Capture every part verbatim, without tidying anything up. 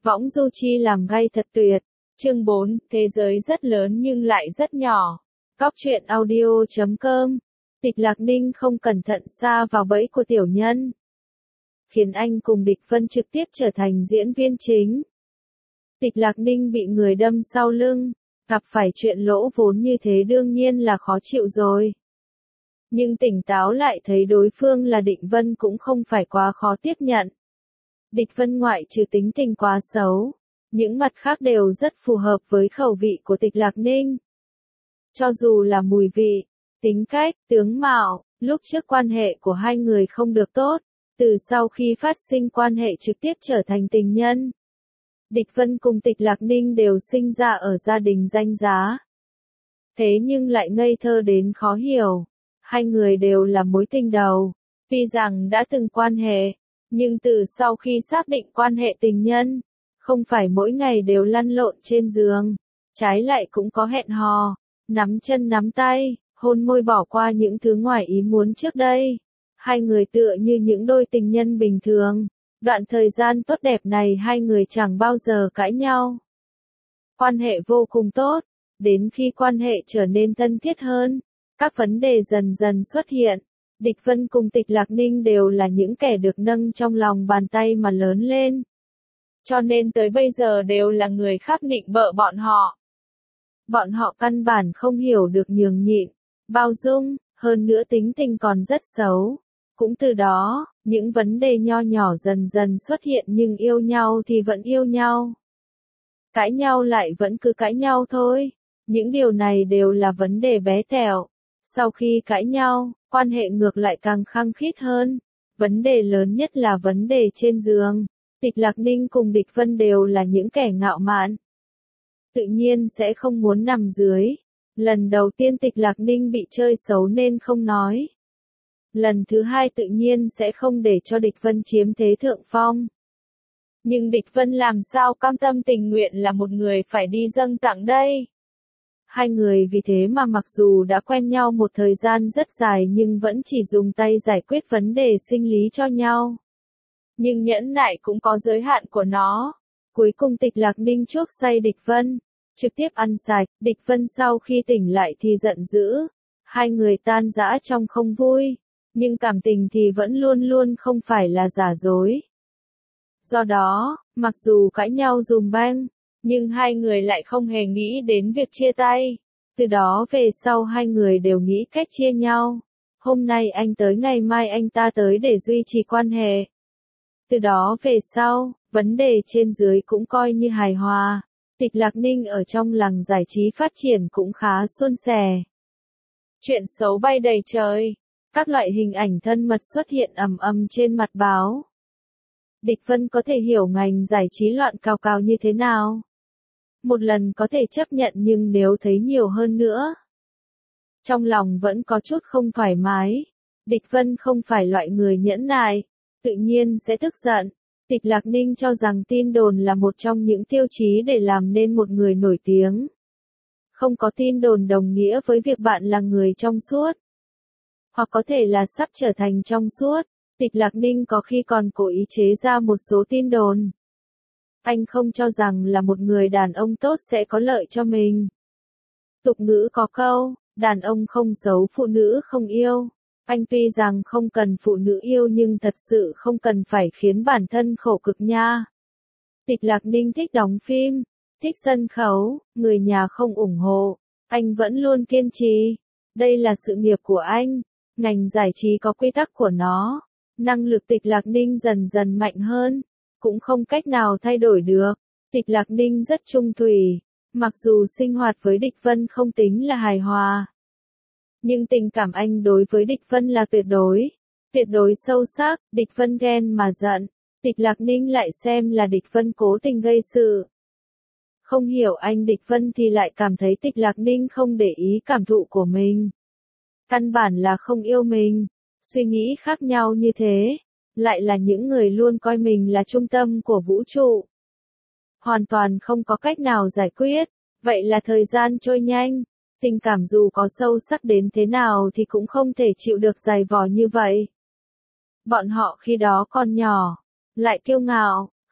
Võng du chi làm gay thật tuyệt. Chương bốn, thế giới rất lớn nhưng lại rất nhỏ. Cóc truyện audio chấm com. Tịch Lạc Ninh không cẩn thận sa vào bẫy của tiểu nhân, khiến anh cùng Địch Vân trực tiếp trở thành diễn viên chính. Tịch Lạc Ninh bị người đâm sau lưng, gặp phải chuyện lỗ vốn như thế đương nhiên là khó chịu rồi. Nhưng tỉnh táo lại thấy đối phương là Định Vân cũng không phải quá khó tiếp nhận. Địch Vân ngoại trừ tính tình quá xấu, những mặt khác đều rất phù hợp với khẩu vị của Tịch Lạc Ninh. Cho dù là mùi vị, tính cách, tướng mạo, lúc trước quan hệ của hai người không được tốt, từ sau khi phát sinh quan hệ trực tiếp trở thành tình nhân. Địch Vân cùng Tịch Lạc Ninh đều sinh ra ở gia đình danh giá. Thế nhưng lại ngây thơ đến khó hiểu, hai người đều là mối tình đầu, tuy rằng đã từng quan hệ, nhưng từ sau khi xác định quan hệ tình nhân, không phải mỗi ngày đều lăn lộn trên giường, trái lại cũng có hẹn hò, nắm chân nắm tay, hôn môi bỏ qua những thứ ngoài ý muốn trước đây. Hai người tựa như những đôi tình nhân bình thường, đoạn thời gian tốt đẹp này hai người chẳng bao giờ cãi nhau. Quan hệ vô cùng tốt, đến khi quan hệ trở nên thân thiết hơn, các vấn đề dần dần xuất hiện. Địch Vân cùng Tịch Lạc Ninh đều là những kẻ được nâng trong lòng bàn tay mà lớn lên. Cho nên tới bây giờ đều là người khác nịnh bợ bọn họ. Bọn họ căn bản không hiểu được nhường nhịn, bao dung, hơn nữa tính tình còn rất xấu. Cũng từ đó, những vấn đề nho nhỏ dần dần xuất hiện nhưng yêu nhau thì vẫn yêu nhau. Cãi nhau lại vẫn cứ cãi nhau thôi. Những điều này đều là vấn đề bé tẹo. Sau khi cãi nhau, quan hệ ngược lại càng khăng khít hơn. Vấn đề lớn nhất là vấn đề trên giường. Tịch Lạc Ninh cùng Địch Vân đều là những kẻ ngạo mạn, tự nhiên sẽ không muốn nằm dưới. Lần đầu tiên Tịch Lạc Ninh bị chơi xấu nên không nói. Lần thứ hai tự nhiên sẽ không để cho Địch Vân chiếm thế thượng phong. Nhưng Địch Vân làm sao cam tâm tình nguyện là một người phải đi dâng tặng đây? Hai người vì thế mà mặc dù đã quen nhau một thời gian rất dài nhưng vẫn chỉ dùng tay giải quyết vấn đề sinh lý cho nhau. Nhưng nhẫn nại cũng có giới hạn của nó. Cuối cùng Tịch Lạc Ninh chuốc say Địch Vân, trực tiếp ăn sạch. Địch Vân sau khi tỉnh lại thì giận dữ. Hai người tan rã trong không vui. Nhưng cảm tình thì vẫn luôn luôn không phải là giả dối. Do đó, mặc dù cãi nhau dùm beng, nhưng hai người lại không hề nghĩ đến việc chia tay. Từ đó về sau hai người đều nghĩ cách chia nhau. Hôm nay anh tới ngày mai anh ta tới để duy trì quan hệ. Từ đó về sau, vấn đề trên dưới cũng coi như hài hòa. Tịch Lạc Ninh ở trong làng giải trí phát triển cũng khá suôn sẻ. Chuyện xấu bay đầy trời. Các loại hình ảnh thân mật xuất hiện ầm ầm trên mặt báo. Địch Vân có thể hiểu ngành giải trí loạn cào cào như thế nào. Một lần có thể chấp nhận nhưng nếu thấy nhiều hơn nữa, trong lòng vẫn có chút không thoải mái. Địch Vân không phải loại người nhẫn nại, tự nhiên sẽ tức giận. Tịch Lạc Ninh cho rằng tin đồn là một trong những tiêu chí để làm nên một người nổi tiếng. Không có tin đồn đồng nghĩa với việc bạn là người trong suốt. Hoặc có thể là sắp trở thành trong suốt. Tịch Lạc Ninh có khi còn cố ý chế ra một số tin đồn. Anh không cho rằng là một người đàn ông tốt sẽ có lợi cho mình. Tục ngữ có câu, đàn ông không xấu phụ nữ không yêu. Anh tuy rằng không cần phụ nữ yêu nhưng thật sự không cần phải khiến bản thân khổ cực nha. Tịch Lạc Ninh thích đóng phim, thích sân khấu, người nhà không ủng hộ. Anh vẫn luôn kiên trì. Đây là sự nghiệp của anh. Ngành giải trí có quy tắc của nó. Năng lực Tịch Lạc Ninh dần dần mạnh hơn, cũng không cách nào thay đổi được. Tịch Lạc Ninh rất trung thủy, mặc dù sinh hoạt với Địch Vân không tính là hài hòa. Nhưng tình cảm anh đối với Địch Vân là tuyệt đối, tuyệt đối sâu sắc. Địch Vân ghen mà giận, Tịch Lạc Ninh lại xem là Địch Vân cố tình gây sự. Không hiểu anh Địch Vân thì lại cảm thấy Tịch Lạc Ninh không để ý cảm thụ của mình. Căn bản là không yêu mình. Suy nghĩ khác nhau như thế, lại là những người luôn coi mình là trung tâm của vũ trụ. Hoàn toàn không có cách nào giải quyết, vậy là thời gian trôi nhanh, tình cảm dù có sâu sắc đến thế nào thì cũng không thể chịu được dày vò như vậy. Bọn họ khi đó còn nhỏ, lại kiêu ngạo,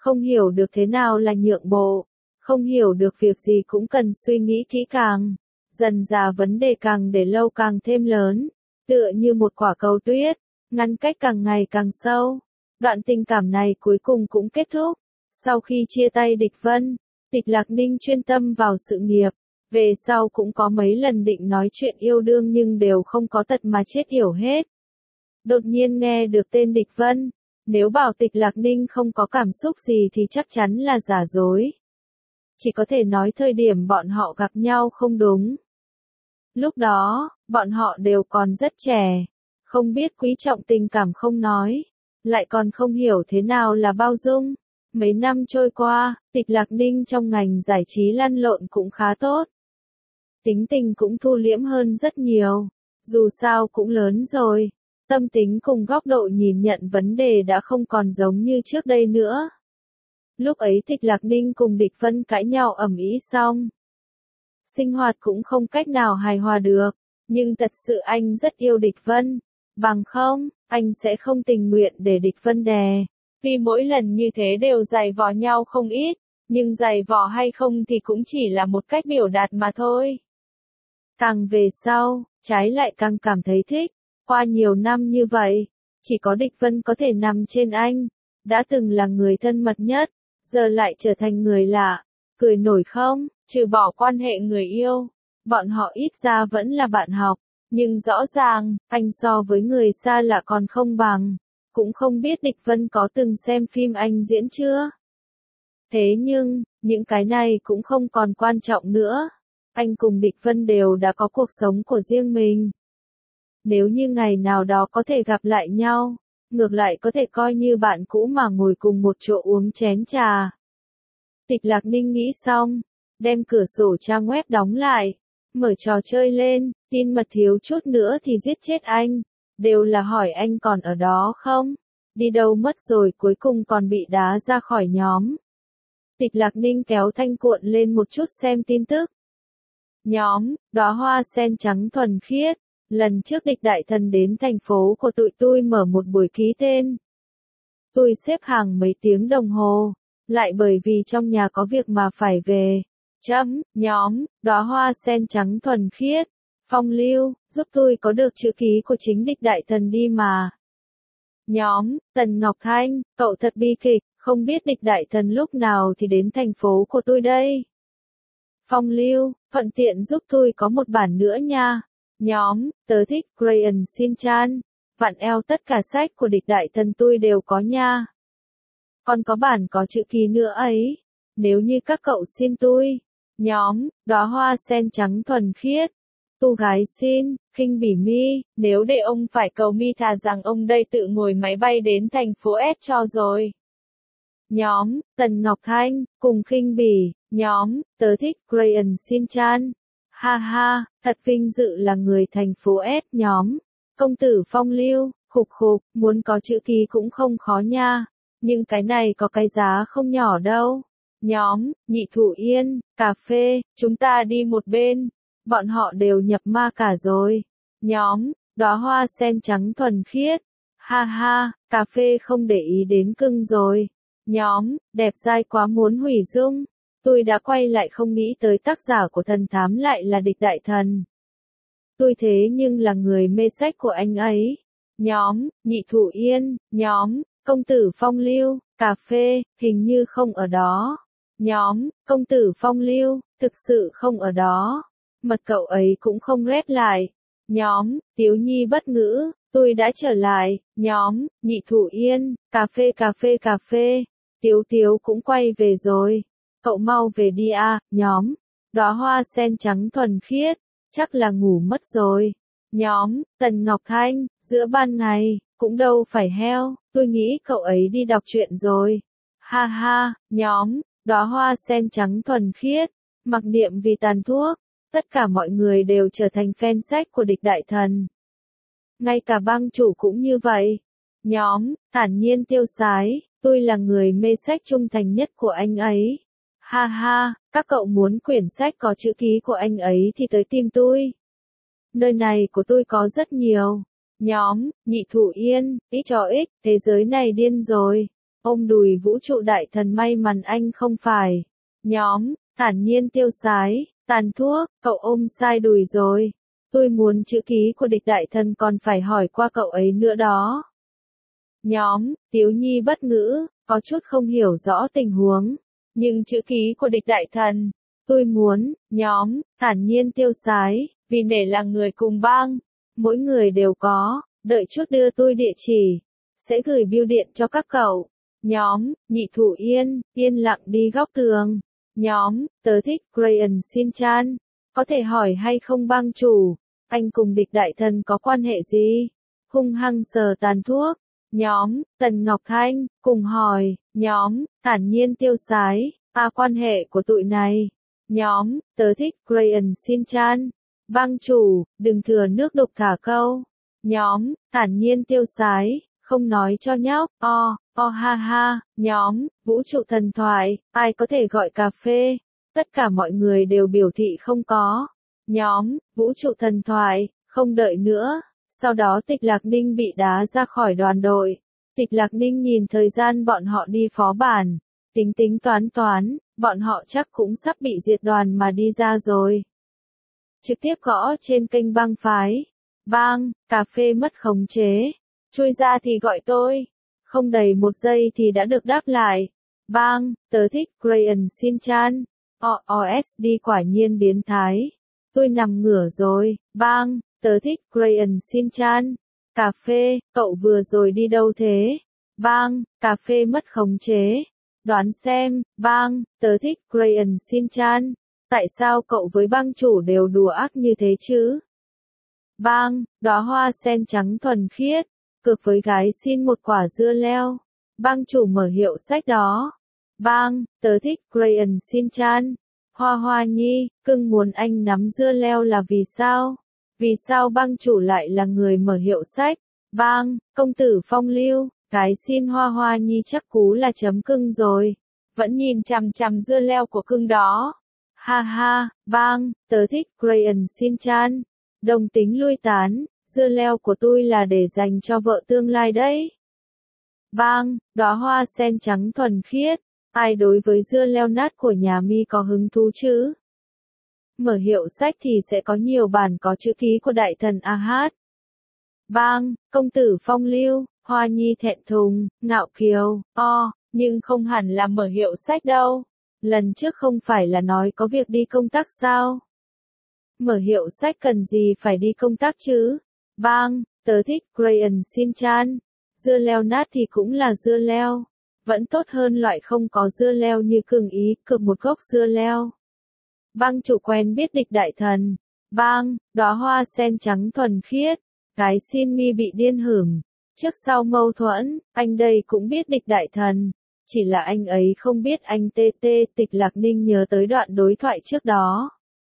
Không hiểu được thế nào là nhượng bộ. Không hiểu được việc gì cũng cần suy nghĩ kỹ càng. Dần dà vấn đề càng để lâu càng thêm lớn. Tựa như một quả cầu tuyết. Ngăn cách càng ngày càng sâu. Đoạn tình cảm này cuối cùng cũng kết thúc. Sau khi chia tay Địch Vân, Tịch Lạc Ninh chuyên tâm vào sự nghiệp. Về sau cũng có mấy lần định nói chuyện yêu đương nhưng đều không có tật mà chết yểu hết. Đột nhiên nghe được tên Địch Vân. Nếu bảo Tịch Lạc Ninh không có cảm xúc gì thì chắc chắn là giả dối. Chỉ có thể nói thời điểm bọn họ gặp nhau không đúng. Lúc đó, bọn họ đều còn rất trẻ. Không biết quý trọng tình cảm không nói. Lại còn không hiểu thế nào là bao dung. Mấy năm trôi qua, Tịch Lạc Ninh trong ngành giải trí lăn lộn cũng khá tốt. Tính tình cũng thu liễm hơn rất nhiều. Dù sao cũng lớn rồi. Tâm tính cùng góc độ nhìn nhận vấn đề đã không còn giống như trước đây nữa. Lúc ấy Tịch Lạc Ninh cùng Địch Vân cãi nhau ầm ĩ xong. Sinh hoạt cũng không cách nào hài hòa được. Nhưng thật sự anh rất yêu Địch Vân. Bằng không, anh sẽ không tình nguyện để Địch Vân đè. Vì mỗi lần như thế đều giày vò nhau không ít. Nhưng giày vò hay không thì cũng chỉ là một cách biểu đạt mà thôi. Càng về sau, trái lại càng cảm thấy thích. Qua nhiều năm như vậy, chỉ có Địch Vân có thể nằm trên anh. Đã từng là người thân mật nhất, giờ lại trở thành người lạ. Cười nổi không, trừ bỏ quan hệ người yêu. Bọn họ ít ra vẫn là bạn học. Nhưng rõ ràng, anh so với người xa lạ còn không bằng. Cũng không biết Địch Vân có từng xem phim anh diễn chưa? Thế nhưng, những cái này cũng không còn quan trọng nữa. Anh cùng Địch Vân đều đã có cuộc sống của riêng mình. Nếu như ngày nào đó có thể gặp lại nhau, ngược lại có thể coi như bạn cũ mà ngồi cùng một chỗ uống chén trà. Tịch Lạc Ninh nghĩ xong, đem cửa sổ trang web đóng lại, mở trò chơi lên, tin mật thiếu chút nữa thì giết chết anh. Đều là hỏi anh còn ở đó không? Đi đâu mất rồi cuối cùng còn bị đá ra khỏi nhóm. Tịch Lạc Ninh kéo thanh cuộn lên một chút xem tin tức. Nhóm, đóa hoa sen trắng thuần khiết. Lần trước Địch Đại Thần đến thành phố của tụi tôi mở một buổi ký tên. Tôi xếp hàng mấy tiếng đồng hồ. Lại bởi vì trong nhà có việc mà phải về. Chấm, nhóm, đóa hoa sen trắng thuần khiết. Phong Lưu, giúp tôi có được chữ ký của chính Địch Đại Thần đi mà. Nhóm, Tần Ngọc Thanh, cậu thật bi kịch, không biết Địch Đại Thần lúc nào thì đến thành phố của tôi đây. Phong Lưu, thuận tiện giúp tôi có một bản nữa nha. Nhóm, tớ thích Crayon Shin-chan. Vặn eo tất cả sách của Địch Đại Thần tôi đều có nha. Còn có bản có chữ ký nữa ấy. Nếu như các cậu xin tôi. Nhóm, đóa hoa sen trắng thuần khiết. Tu gái xin, khinh bỉ mi, nếu để ông phải cầu mi thà rằng ông đây tự ngồi máy bay đến thành phố S cho rồi. Nhóm, Tần Ngọc Thanh, cùng khinh bỉ, nhóm, tớ thích Crayon Shin-chan. Ha ha, thật vinh dự là người thành phố S nhóm. Công tử Phong Lưu, khục khục, muốn có chữ ký cũng không khó nha. Nhưng cái này có cái giá không nhỏ đâu. Nhóm, Nhị Thủ Yên, cà phê, chúng ta đi một bên. Bọn họ đều nhập ma cả rồi. Nhóm, đóa hoa sen trắng thuần khiết. Ha ha, cà phê không để ý đến cưng rồi. Nhóm, đẹp dai quá muốn hủy dung. Tôi đã quay lại không nghĩ tới tác giả của Thần Thám lại là Địch Đại Thần. Tôi thế nhưng là người mê sách của anh ấy. Nhóm, Nhị Thủ Yên, nhóm, công tử Phong Lưu, cà phê, hình như không ở đó. Nhóm, công tử Phong Lưu, thực sự không ở đó. Mật cậu ấy cũng không rep lại. Nhóm, Tiếu Nhi bất ngữ, tôi đã trở lại. Nhóm, Nhị Thủ Yên, cà phê cà phê cà phê. Tiếu Tiếu cũng quay về rồi. Cậu mau về đi à, nhóm. Đóa hoa sen trắng thuần khiết, chắc là ngủ mất rồi. Nhóm, Tần Ngọc Thanh, giữa ban ngày, cũng đâu phải heo, tôi nghĩ cậu ấy đi đọc truyện rồi. Ha ha, nhóm, đóa hoa sen trắng thuần khiết, mặc niệm vì tàn thuốc, tất cả mọi người đều trở thành fan sách của Địch Đại Thần. Ngay cả bang chủ cũng như vậy. Nhóm, thản nhiên tiêu sái, tôi là người mê sách trung thành nhất của anh ấy. Ha ha, các cậu muốn quyển sách có chữ ký của anh ấy thì tới tìm tôi. Nơi này của tôi có rất nhiều. Nhóm, Nhị Thủ Yên, ít cho ích, thế giới này điên rồi. ôm đùi vũ trụ đại thần may mắn anh không phải. Nhóm, thản nhiên tiêu sái, tàn thuốc, cậu ôm sai đùi rồi. Tôi muốn chữ ký của địch đại thần còn phải hỏi qua cậu ấy nữa đó. Nhóm, Tiếu Nhi bất ngữ, có chút không hiểu rõ tình huống. Nhưng chữ ký của địch đại thần, tôi muốn, nhóm, thản nhiên tiêu sái, vì nể là người cùng bang. Mỗi người đều có, đợi chút đưa tôi địa chỉ. Sẽ gửi bưu điện cho các cậu. Nhóm, Nhị Thủ Yên, yên lặng đi góc tường. Nhóm, tớ thích Crayon Shin-chan. Có thể hỏi hay không bang chủ, anh cùng địch đại thần có quan hệ gì? Hung hăng sờ tàn thuốc. Nhóm, Tần Ngọc Thanh, cùng hỏi. Nhóm, thản nhiên tiêu sái, à quan hệ của tụi này. Nhóm, tớ thích Crayon Shin-chan. Bang chủ, đừng thừa nước đục thả câu. Nhóm, thản nhiên tiêu sái, không nói cho nhóc, o, o ha ha. Nhóm, vũ trụ thần thoại, ai có thể gọi cà phê? Tất cả mọi người đều biểu thị không có. Nhóm, vũ trụ thần thoại, không đợi nữa. Sau đó Tịch Lạc Ninh bị đá ra khỏi đoàn đội. Tịch Lạc Ninh nhìn thời gian bọn họ đi phó bản. Tính tính toán toán, bọn họ chắc cũng sắp bị diệt đoàn mà đi ra rồi. Trực tiếp gõ trên kênh bang phái. Bang, cà phê mất khống chế. Chui ra thì gọi tôi. Không đầy một giây thì đã được đáp lại. Bang, tớ thích Crayon Shin-chan. o o ét đê quả nhiên biến thái. Tôi nằm ngửa rồi. Bang, tớ thích Crayon Shin-chan. Cà phê, cậu vừa rồi đi đâu thế? Bang, cà phê mất khống chế. Đoán xem, bang, tớ thích Crayon Shin-chan. Tại sao cậu với bang chủ đều đùa ác như thế chứ? Bang, đóa hoa sen trắng thuần khiết. Cược với gái xin một quả dưa leo. Bang chủ mở hiệu sách đó. Bang, tớ thích Crayon Shin-chan. Hoa Hoa Nhi, cưng muốn anh nắm dưa leo là vì sao? Vì sao bang chủ lại là người mở hiệu sách? Bang, công tử phong lưu, cái xin Hoa Hoa Nhi chắc cú là chấm cưng rồi. Vẫn nhìn chằm chằm dưa leo của cưng đó. Ha ha, bang, tớ thích Crayon Shin-chan. Đồng tính lui tán, dưa leo của tôi là để dành cho vợ tương lai đấy. Bang, đóa hoa sen trắng thuần khiết. Ai đối với dưa leo nát của nhà mi có hứng thú chứ? Mở hiệu sách thì sẽ có nhiều bản có chữ ký của đại thần a hát. Bang, công tử phong lưu, Hoa Nhi thẹn thùng, ngạo kiều, o, nhưng không hẳn là mở hiệu sách đâu. Lần trước không phải là nói có việc đi công tác sao? Mở hiệu sách cần gì phải đi công tác chứ? Bang, tớ thích Crayon Shin-chan. Dưa leo nát thì cũng là dưa leo. Vẫn tốt hơn loại không có dưa leo như Cường Ý, cược một gốc dưa leo. Bang chủ quen biết địch đại thần. Bang, đóa hoa sen trắng thuần khiết. Cái xin mi bị điên hửng. Trước sau mâu thuẫn, anh đây cũng biết địch đại thần. Chỉ là anh ấy không biết anh tê tê. Tịch Lạc Ninh nhớ tới đoạn đối thoại trước đó.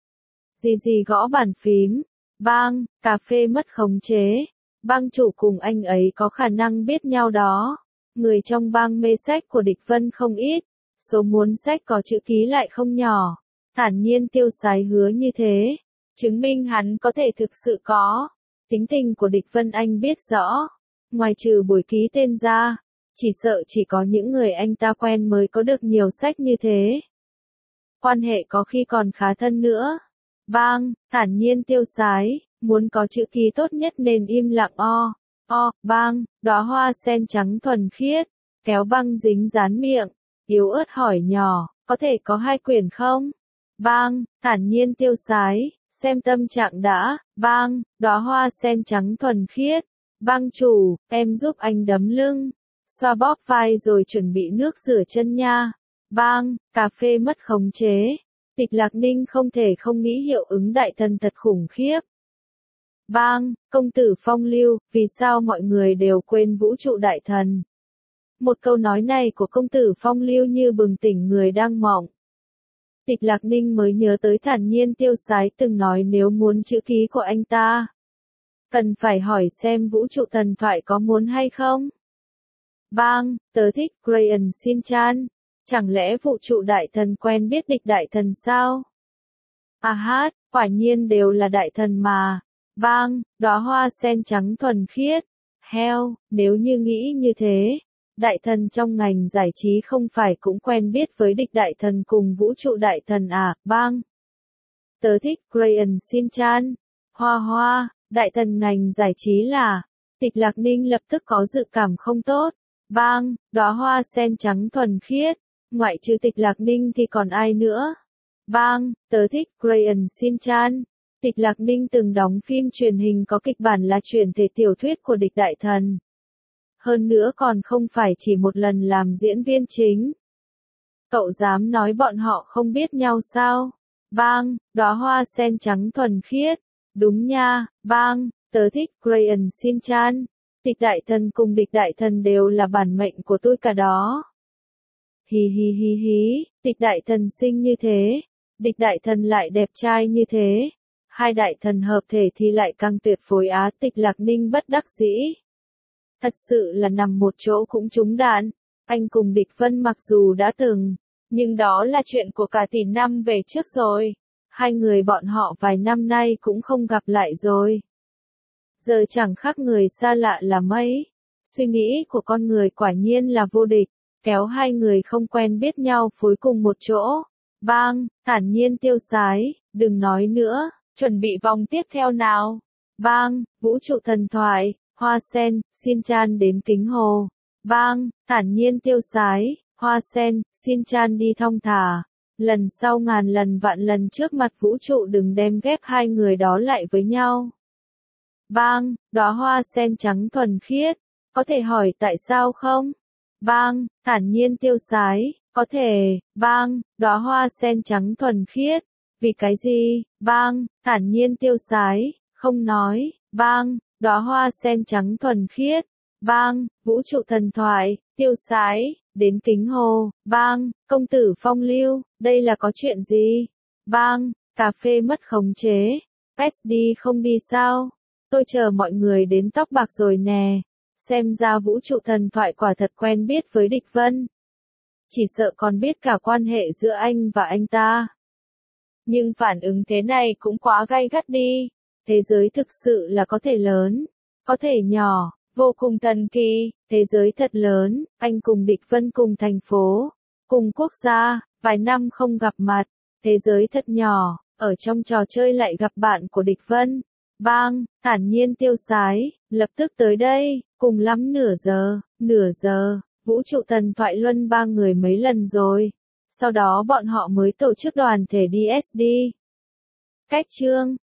Gì gì gõ bàn phím. Bang, cà phê mất khống chế. Bang chủ cùng anh ấy có khả năng biết nhau đó. Người trong bang mê sách của địch vân không ít. Số muốn sách có chữ ký lại không nhỏ. Thản nhiên tiêu sái hứa như thế. Chứng minh hắn có thể thực sự có. Tính tình của địch vân anh biết rõ. Ngoài trừ buổi ký tên ra. Chỉ sợ chỉ có những người anh ta quen mới có được nhiều sách như thế. Quan hệ có khi còn khá thân nữa. Bang, thản nhiên tiêu sái. Muốn có chữ ký tốt nhất nên im lặng o. O, bang, đóa hoa sen trắng thuần khiết. Kéo băng dính dán miệng. Yếu ớt hỏi nhỏ, có thể có hai quyển không? Bang, thản nhiên tiêu sái. Xem tâm trạng đã. Bang, đóa hoa sen trắng thuần khiết. Bang chủ, em giúp anh đấm lưng. Xoa bóp vai rồi chuẩn bị nước rửa chân nha. Bang, cà phê mất khống chế. Tịch Lạc Ninh không thể không nghĩ hiệu ứng đại thần thật khủng khiếp. Bang, công tử phong lưu, vì sao mọi người đều quên vũ trụ đại thần? Một câu nói này của công tử phong lưu như bừng tỉnh người đang mộng. Tịch Lạc Ninh mới nhớ tới thản nhiên tiêu sái từng nói nếu muốn chữ ký của anh ta. Cần phải hỏi xem vũ trụ thần thoại có muốn hay không? Bang, tớ thích Crayon Shin-chan. Chẳng lẽ vũ trụ đại thần quen biết địch đại thần sao? À hát, quả nhiên đều là đại thần mà. Bang, đóa hoa sen trắng thuần khiết. Heo, nếu như nghĩ như thế. Đại thần trong ngành giải trí không phải cũng quen biết với địch đại thần cùng vũ trụ đại thần à, bang. Tớ thích Crayon Shin-chan. Hoa hoa, đại thần ngành giải trí là. Tịch Lạc Ninh lập tức có dự cảm không tốt. Bang, đóa hoa sen trắng thuần khiết. Ngoại trừ Tịch Lạc Ninh thì còn ai nữa? Bang, tớ thích Crayon Shin-chan. Tịch Lạc Ninh từng đóng phim truyền hình có kịch bản là chuyển thể tiểu thuyết của địch đại thần. Hơn nữa còn không phải chỉ một lần làm diễn viên chính. Cậu dám nói bọn họ không biết nhau sao? Bang, đóa hoa sen trắng thuần khiết. Đúng nha, bang, tớ thích Crayon Shin-chan. Tịch đại thần cùng địch đại thần đều là bản mệnh của tôi cả đó. Hì hì hì hí, tịch đại thần xinh như thế. Địch đại thần lại đẹp trai như thế. Hai đại thần hợp thể thì lại càng tuyệt phối á. Tịch Lạc Ninh bất đắc dĩ. Thật sự là nằm một chỗ cũng trúng đạn. Anh cùng Địch Vân mặc dù đã từng, nhưng đó là chuyện của cả tỷ năm về trước rồi. Hai người bọn họ vài năm nay cũng không gặp lại rồi. Giờ chẳng khác người xa lạ là mấy. Suy nghĩ của con người quả nhiên là vô địch. Kéo hai người không quen biết nhau phối cùng một chỗ. Bang, thản nhiên tiêu sái, đừng nói nữa, chuẩn bị vòng tiếp theo nào. Bang, vũ trụ thần thoại, hoa sen, Shin-chan đến kính hồ. Bang, thản nhiên tiêu sái, hoa sen, Shin-chan đi thong thả. Lần sau ngàn lần vạn lần trước mặt vũ trụ đừng đem ghép hai người đó lại với nhau. Bang, đóa hoa sen trắng thuần khiết, có thể hỏi tại sao không? Bang, thản nhiên tiêu sái, có thể. Bang, đóa hoa sen trắng thuần khiết, vì cái gì? Bang, thản nhiên tiêu sái, không nói. Bang, đóa hoa sen trắng thuần khiết. Bang, vũ trụ thần thoại, tiêu sái, đến kính hồ. Bang, công tử phong lưu, đây là có chuyện gì? Bang, cà phê mất khống chế. ét đê không đi sao? Tôi chờ mọi người đến tóc bạc rồi nè. Xem ra vũ trụ thần thoại quả thật quen biết với Địch Vân. Chỉ sợ còn biết cả quan hệ giữa anh và anh ta. Nhưng phản ứng thế này cũng quá gay gắt đi. Thế giới thực sự là có thể lớn, có thể nhỏ, vô cùng thần kỳ. Thế giới thật lớn, anh cùng Địch Vân cùng thành phố, cùng quốc gia, vài năm không gặp mặt. Thế giới thật nhỏ, ở trong trò chơi lại gặp bạn của Địch Vân. Bang, thản nhiên tiêu sái, lập tức tới đây, cùng lắm nửa giờ, nửa giờ, vũ trụ thần thoại luân ba người mấy lần rồi. Sau đó bọn họ mới tổ chức đoàn thể đi ét đê. Cách chương